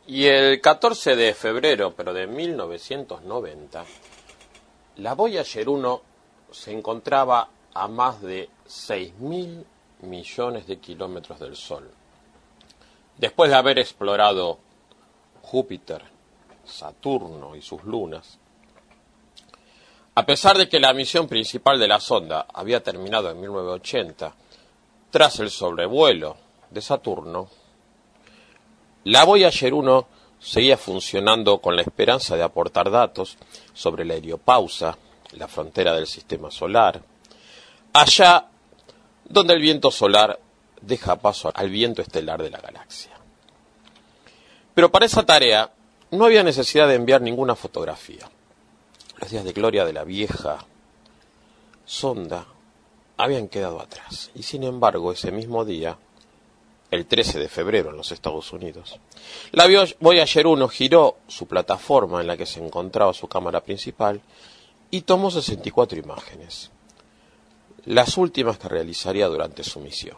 [SPEAKER 3] Y el 14 de febrero, pero de 1990, la Voyager 1 se encontraba a más de 6.000 millones de kilómetros del Sol. Después de haber explorado Júpiter, Saturno y sus lunas, a pesar de que la misión principal de la sonda había terminado en 1980, tras el sobrevuelo de Saturno, la Voyager 1 seguía funcionando con la esperanza de aportar datos sobre la heliopausa, la frontera del sistema solar, allá donde el viento solar deja paso al viento estelar de la galaxia. Pero para esa tarea no había necesidad de enviar ninguna fotografía. Los días de gloria de la vieja sonda habían quedado atrás. Y sin embargo, ese mismo día, el 13 de febrero en los Estados Unidos, la Voyager 1 giró su plataforma en la que se encontraba su cámara principal y tomó 64 imágenes, las últimas que realizaría durante su misión.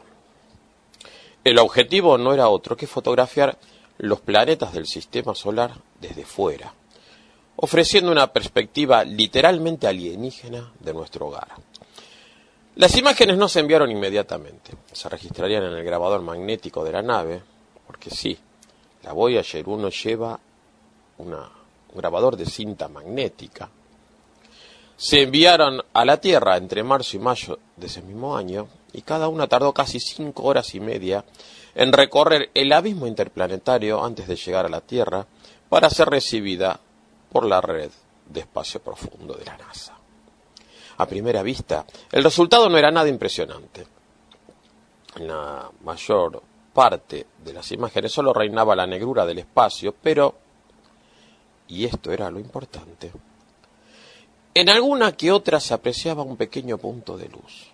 [SPEAKER 3] El objetivo no era otro que fotografiar los planetas del sistema solar desde fuera, ofreciendo una perspectiva literalmente alienígena de nuestro hogar. Las imágenes no se enviaron inmediatamente, se registrarían en el grabador magnético de la nave, porque sí, la Voyager 1 lleva un grabador de cinta magnética. Se enviaron a la Tierra entre marzo y mayo de ese mismo año, y cada una tardó casi 5 horas y media en recorrer el abismo interplanetario antes de llegar a la Tierra para ser recibida por la red de espacio profundo de la NASA. A primera vista, el resultado no era nada impresionante. En la mayor parte de las imágenes solo reinaba la negrura del espacio, pero, y esto era lo importante, en alguna que otra se apreciaba un pequeño punto de luz.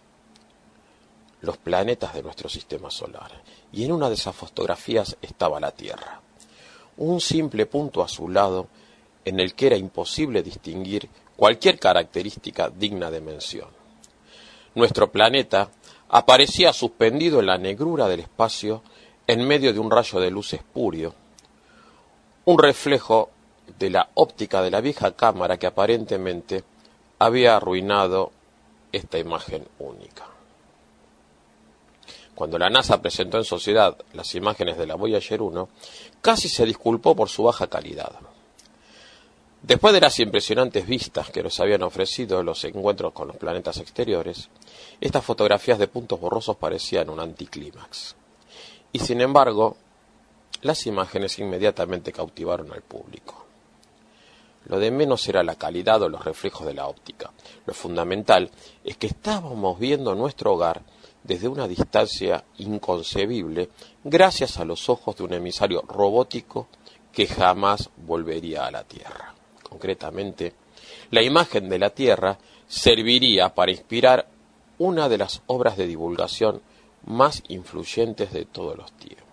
[SPEAKER 3] Los planetas de nuestro sistema solar, y en una de esas fotografías estaba la Tierra. Un simple punto azulado en el que era imposible distinguir cualquier característica digna de mención. Nuestro planeta aparecía suspendido en la negrura del espacio en medio de un rayo de luz espurio, un reflejo de la óptica de la vieja cámara que aparentemente había arruinado esta imagen única. Cuando la NASA presentó en sociedad las imágenes de la Voyager 1, casi se disculpó por su baja calidad. Después de las impresionantes vistas que nos habían ofrecido los encuentros con los planetas exteriores, estas fotografías de puntos borrosos parecían un anticlímax. Y sin embargo, las imágenes inmediatamente cautivaron al público. Lo de menos era la calidad o los reflejos de la óptica. Lo fundamental es que estábamos viendo nuestro hogar desde una distancia inconcebible gracias a los ojos de un emisario robótico que jamás volvería a la Tierra. Concretamente, la imagen de la Tierra serviría para inspirar una de las obras de divulgación más influyentes de todos los tiempos.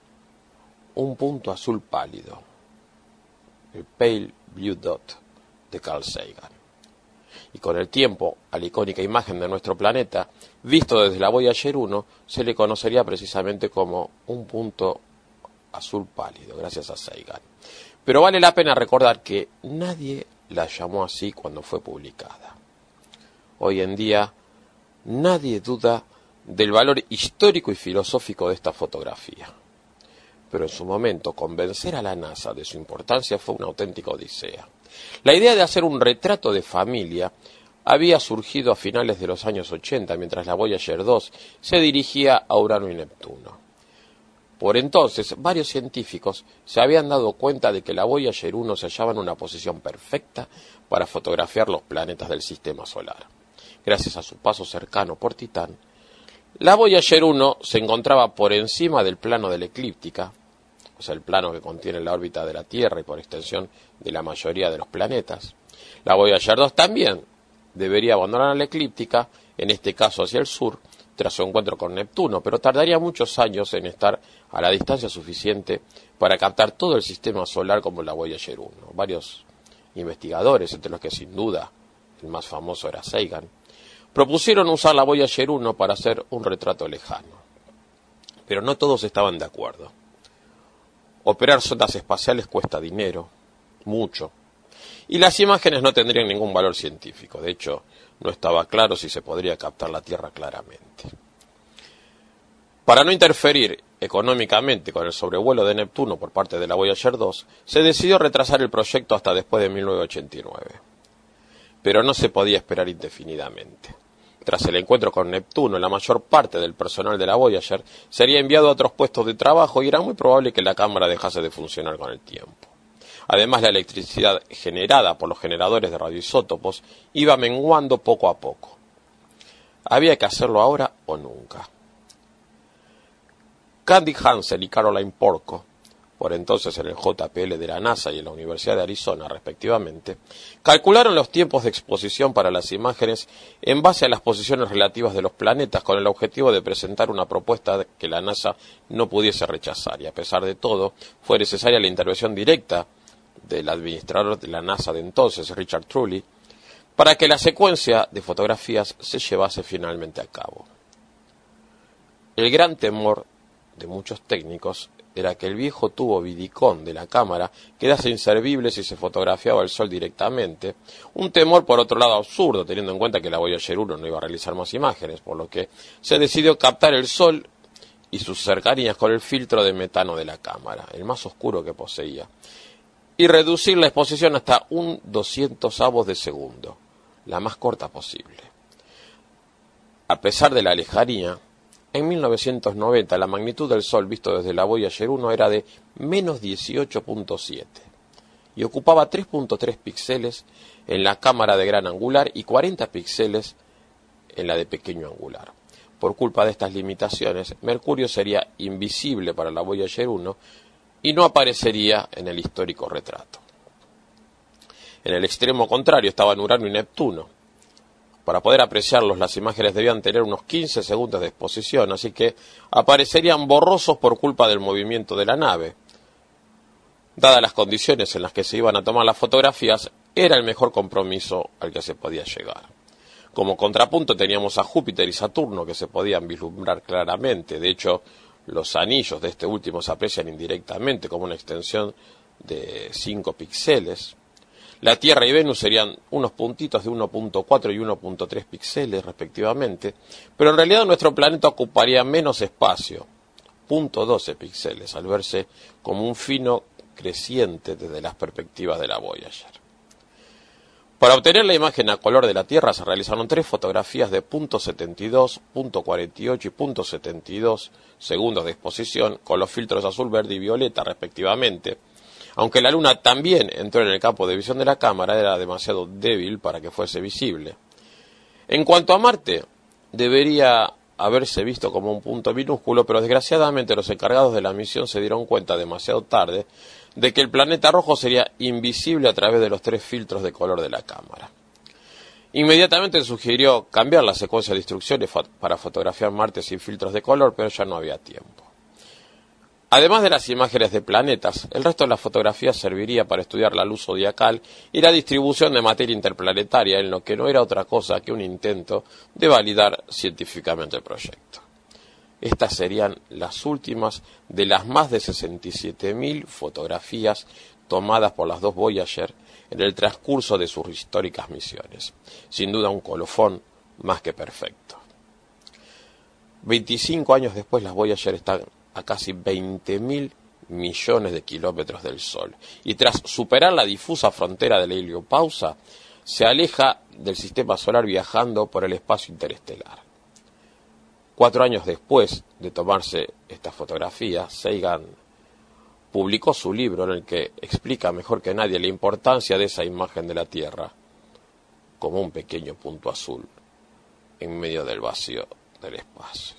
[SPEAKER 3] Un punto azul pálido, el Pale Blue Dot de Carl Sagan. Y con el tiempo, a la icónica imagen de nuestro planeta, visto desde la Voyager 1, se le conocería precisamente como un punto azul pálido, gracias a Sagan. Pero vale la pena recordar que nadie la llamó así cuando fue publicada. Hoy en día, nadie duda del valor histórico y filosófico de esta fotografía. Pero en su momento, convencer a la NASA de su importancia fue una auténtica odisea. La idea de hacer un retrato de familia había surgido a finales de los años 80, mientras la Voyager 2 se dirigía a Urano y Neptuno. Por entonces, varios científicos se habían dado cuenta de que la Voyager 1 se hallaba en una posición perfecta para fotografiar los planetas del sistema solar. Gracias a su paso cercano por Titán, la Voyager 1 se encontraba por encima del plano de la eclíptica, o sea, el plano que contiene la órbita de la Tierra y por extensión de la mayoría de los planetas. La Voyager 2 también debería abandonar la eclíptica, en este caso hacia el sur, tras su encuentro con Neptuno, pero tardaría muchos años en estar a la distancia suficiente para captar todo el sistema solar como la Voyager 1. Varios investigadores, entre los que sin duda el más famoso era Sagan, propusieron usar la Voyager 1 para hacer un retrato lejano. Pero no todos estaban de acuerdo. Operar sondas espaciales cuesta dinero, mucho, y las imágenes no tendrían ningún valor científico. De hecho, no estaba claro si se podría captar la Tierra claramente. Para no interferir económicamente con el sobrevuelo de Neptuno por parte de la Voyager 2, se decidió retrasar el proyecto hasta después de 1989. Pero no se podía esperar indefinidamente. Tras el encuentro con Neptuno, la mayor parte del personal de la Voyager sería enviado a otros puestos de trabajo y era muy probable que la cámara dejase de funcionar con el tiempo. Además, la electricidad generada por los generadores de radioisótopos iba menguando poco a poco. Había que hacerlo ahora o nunca. Candy Hansel y Caroline Porco, por entonces en el JPL de la NASA y en la Universidad de Arizona, respectivamente, calcularon los tiempos de exposición para las imágenes en base a las posiciones relativas de los planetas con el objetivo de presentar una propuesta que la NASA no pudiese rechazar, y a pesar de todo, fue necesaria la intervención directa del administrador de la NASA de entonces, Richard Truly, para que la secuencia de fotografías se llevase finalmente a cabo. El gran temor de muchos técnicos era que el viejo tubo vidicón de la cámara quedase inservible si se fotografiaba el Sol directamente, un temor por otro lado absurdo, teniendo en cuenta que la Voyager 1 no iba a realizar más imágenes, por lo que se decidió captar el Sol y sus cercanías con el filtro de metano de la cámara, el más oscuro que poseía, y reducir la exposición hasta un 200avo de segundo, la más corta posible. A pesar de la lejanía, en 1990 la magnitud del Sol visto desde la Voyager 1 era de menos 18.7 y ocupaba 3.3 píxeles en la cámara de gran angular y 40 píxeles en la de pequeño angular. Por culpa de estas limitaciones, Mercurio sería invisible para la Voyager 1 y no aparecería en el histórico retrato. En el extremo contrario estaban Urano y Neptuno. Para poder apreciarlos, las imágenes debían tener unos 15 segundos de exposición, así que aparecerían borrosos por culpa del movimiento de la nave. Dadas las condiciones en las que se iban a tomar las fotografías, era el mejor compromiso al que se podía llegar. Como contrapunto teníamos a Júpiter y Saturno, que se podían vislumbrar claramente. De hecho, los anillos de este último se aprecian indirectamente como una extensión de 5 píxeles. La Tierra y Venus serían unos puntitos de 1.4 y 1.3 píxeles respectivamente, pero en realidad nuestro planeta ocuparía menos espacio, 0.12 píxeles, al verse como un fino creciente desde las perspectivas de la Voyager. Para obtener la imagen a color de la Tierra se realizaron 3 fotografías de 0.72, 0.48 y 0.72 segundos de exposición con los filtros azul, verde y violeta respectivamente. Aunque la Luna también entró en el campo de visión de la cámara, era demasiado débil para que fuese visible. En cuanto a Marte, debería haberse visto como un punto minúsculo, pero desgraciadamente los encargados de la misión se dieron cuenta demasiado tarde de que el planeta rojo sería invisible a través de los 3 filtros de color de la cámara. Inmediatamente sugirió cambiar la secuencia de instrucciones para fotografiar Marte sin filtros de color, pero ya no había tiempo. Además de las imágenes de planetas, el resto de las fotografías serviría para estudiar la luz zodiacal y la distribución de materia interplanetaria, en lo que no era otra cosa que un intento de validar científicamente el proyecto. Estas serían las últimas de las más de 67.000 fotografías tomadas por las 2 Voyager en el transcurso de sus históricas misiones. Sin duda un colofón más que perfecto. 25 años después, las Voyager están a casi 20.000 millones de kilómetros del Sol, y tras superar la difusa frontera de la heliopausa, se aleja del sistema solar viajando por el espacio interestelar. 4 años después de tomarse esta fotografía, Sagan publicó su libro en el que explica mejor que nadie la importancia de esa imagen de la Tierra como un pequeño punto azul en medio del vacío del espacio.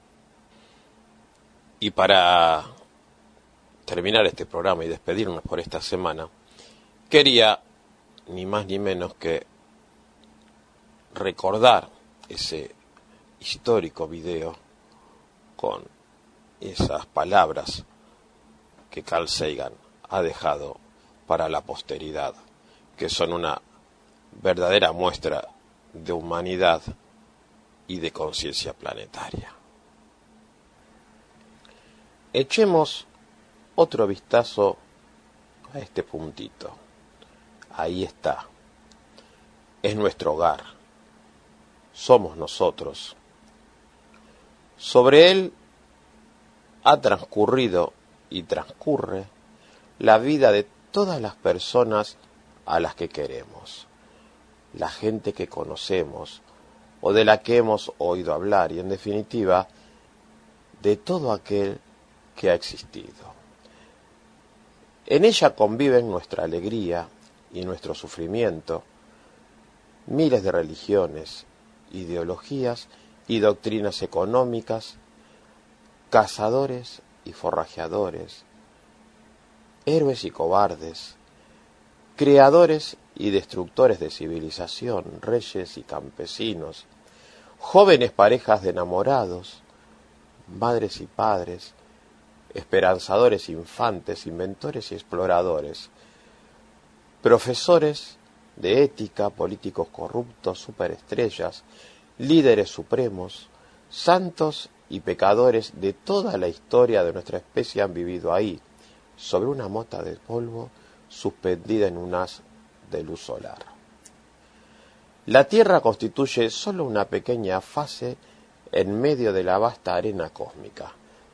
[SPEAKER 3] Y para terminar este programa y despedirnos por esta semana, quería ni más ni menos que recordar ese histórico video con esas palabras que Carl Sagan ha dejado para la posteridad, que son una verdadera muestra de humanidad y de conciencia planetaria. Echemos otro vistazo a este puntito. Ahí está. Es nuestro hogar. Somos nosotros. Sobre él ha transcurrido y transcurre la vida de todas las personas a las que queremos, la gente que conocemos o de la que hemos oído hablar y, en definitiva, de todo aquel que ha existido. En ella conviven nuestra alegría y nuestro sufrimiento, miles de religiones, ideologías y doctrinas económicas, cazadores y forrajeadores, héroes y cobardes, creadores y destructores de civilización, reyes y campesinos, jóvenes parejas de enamorados, madres y padres, esperanzadores infantes, inventores y exploradores, profesores de ética, políticos corruptos, superestrellas, líderes supremos, santos y pecadores de toda la historia de nuestra especie han vivido ahí, sobre una mota de polvo suspendida en un haz de luz solar. La Tierra constituye solo una pequeña fase en medio de la vasta arena cósmica.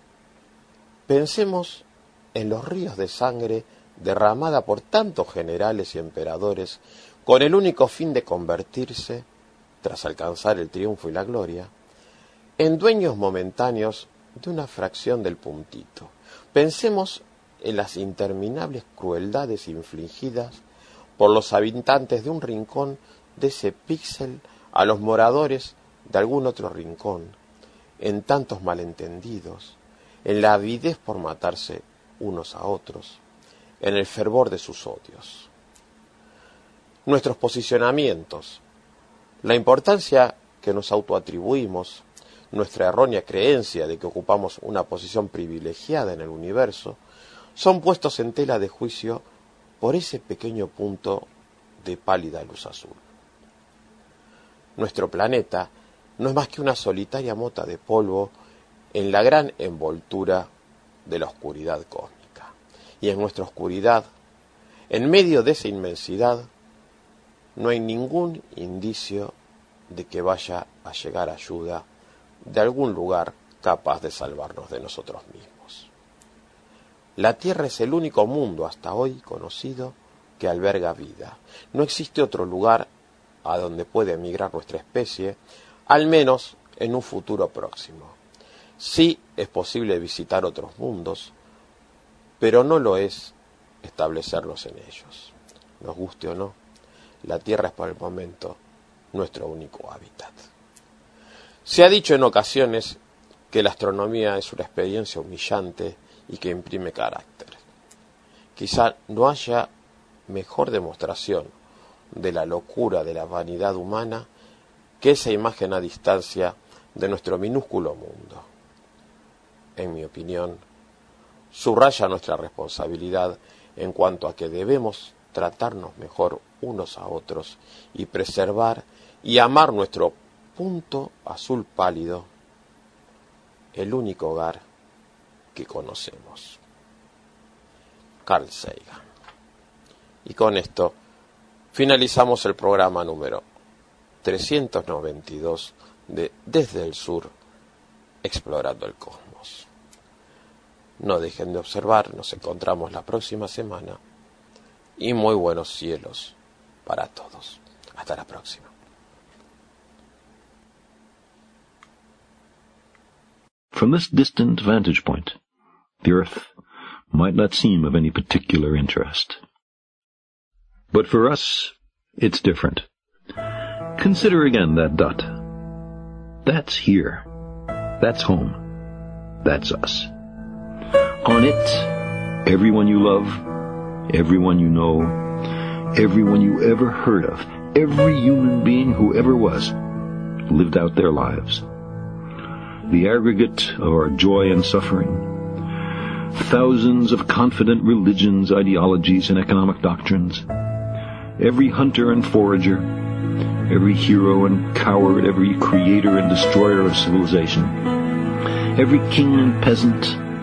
[SPEAKER 3] Pensemos en los ríos de sangre derramada por tantos generales y emperadores con el único fin de convertirse, tras alcanzar el triunfo y la gloria, en dueños momentáneos de una fracción del puntito. Pensemos en las interminables crueldades infligidas por los habitantes de un rincón de ese píxel a los moradores de algún otro rincón, en tantos malentendidos, en la avidez por matarse unos a otros, en el fervor de sus odios. Nuestros posicionamientos, la importancia que nos autoatribuimos, nuestra errónea creencia de que ocupamos una posición privilegiada en el universo, son puestos en tela de juicio por ese pequeño punto de pálida luz azul. Nuestro planeta no es más que una solitaria mota de polvo en la gran envoltura de la oscuridad cósmica. Y en nuestra oscuridad, en medio de esa inmensidad, no hay ningún indicio de que vaya a llegar ayuda de algún lugar capaz de salvarnos de nosotros mismos. La Tierra es el único mundo hasta hoy conocido que alberga vida. No existe otro lugar a donde puede emigrar nuestra especie, al menos en un futuro próximo. Sí es posible visitar otros mundos, pero no lo es establecernos en ellos. Nos guste o no, la Tierra es por el momento nuestro único hábitat. Se ha dicho en ocasiones que la astronomía es una experiencia humillante y que imprime carácter. Quizá no haya mejor demostración de la locura de la vanidad humana que esa imagen a distancia de nuestro minúsculo mundo. En mi opinión, subraya nuestra responsabilidad en cuanto a que debemos tratarnos mejor unos a otros y preservar y amar nuestro punto azul pálido, el único hogar que conocemos. Carl Sagan. Y con esto finalizamos el programa número 392 de Desde el Sur, Explorando el Cosmos. No dejen de observar, nos encontramos la próxima semana y muy buenos cielos para todos. Hasta la próxima.
[SPEAKER 4] From this distant vantage point, the Earth might not seem of any particular interest. But for us, it's different. Consider again that dot. That's here. That's home. That's us. On it, everyone you love, everyone you know, everyone you ever heard of, every human being who ever was, lived out their lives. The aggregate of our joy and suffering, thousands of confident religions, ideologies, and economic doctrines, every hunter and forager, every hero and coward, every creator and destroyer of civilization, every king and peasant,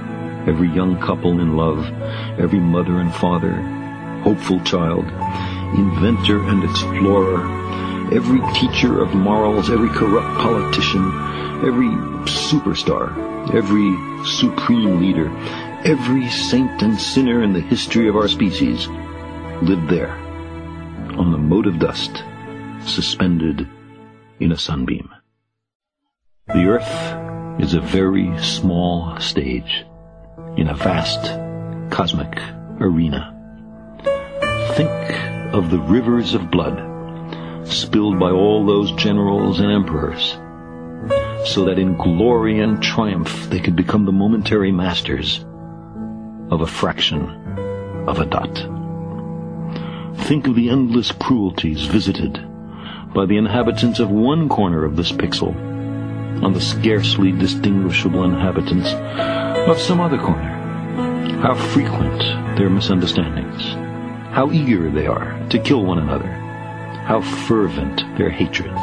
[SPEAKER 4] every young couple in love, every mother and father, hopeful child, inventor and explorer, every teacher of morals, every corrupt politician, every superstar, every supreme leader, every saint and sinner in the history of our species lived there, on the mote of dust, suspended in a sunbeam. The earth is a very small stage in a vast cosmic arena. Think of the rivers of blood spilled by all those generals and emperors, so that in glory and triumph they could become the momentary masters of a fraction of a dot. Think of the endless cruelties visited by the inhabitants of one corner of this pixel on the scarcely distinguishable inhabitants of some other corner. How frequent their misunderstandings, how eager they are to kill one another, how fervent their hatreds.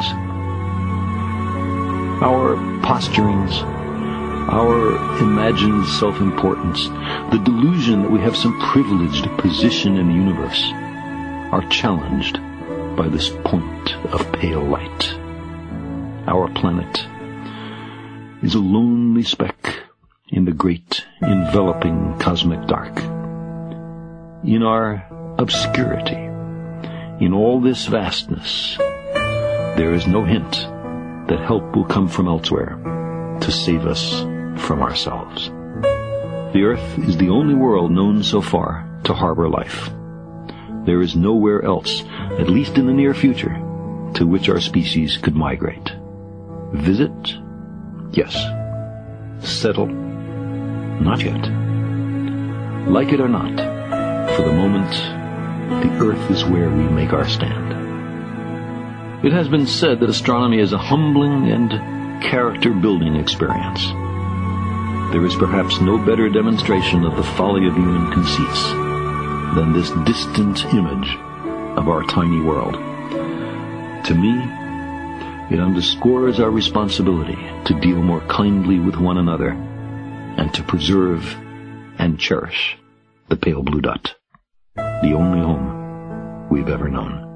[SPEAKER 4] Our posturings, our imagined self-importance, the delusion that we have some privileged position in the universe, are challenged by this point of pale light. Our planet is a lonely speck in the great enveloping cosmic dark. In our obscurity, in all this vastness, there is no hint that help will come from elsewhere to save us from ourselves. The earth is the only world known so far to harbor life. There is nowhere else, at least in the near future, to which our species could migrate. Visit? Yes. Settle? Not yet. Like it or not, for the moment, the earth is where we make our stand. It has been said that astronomy is a humbling and character-building experience. There is perhaps no better demonstration of the folly of human conceits than this distant image of our tiny world. To me, it underscores our responsibility to deal more kindly with one another and to preserve and cherish the pale blue dot, the only home we've ever known.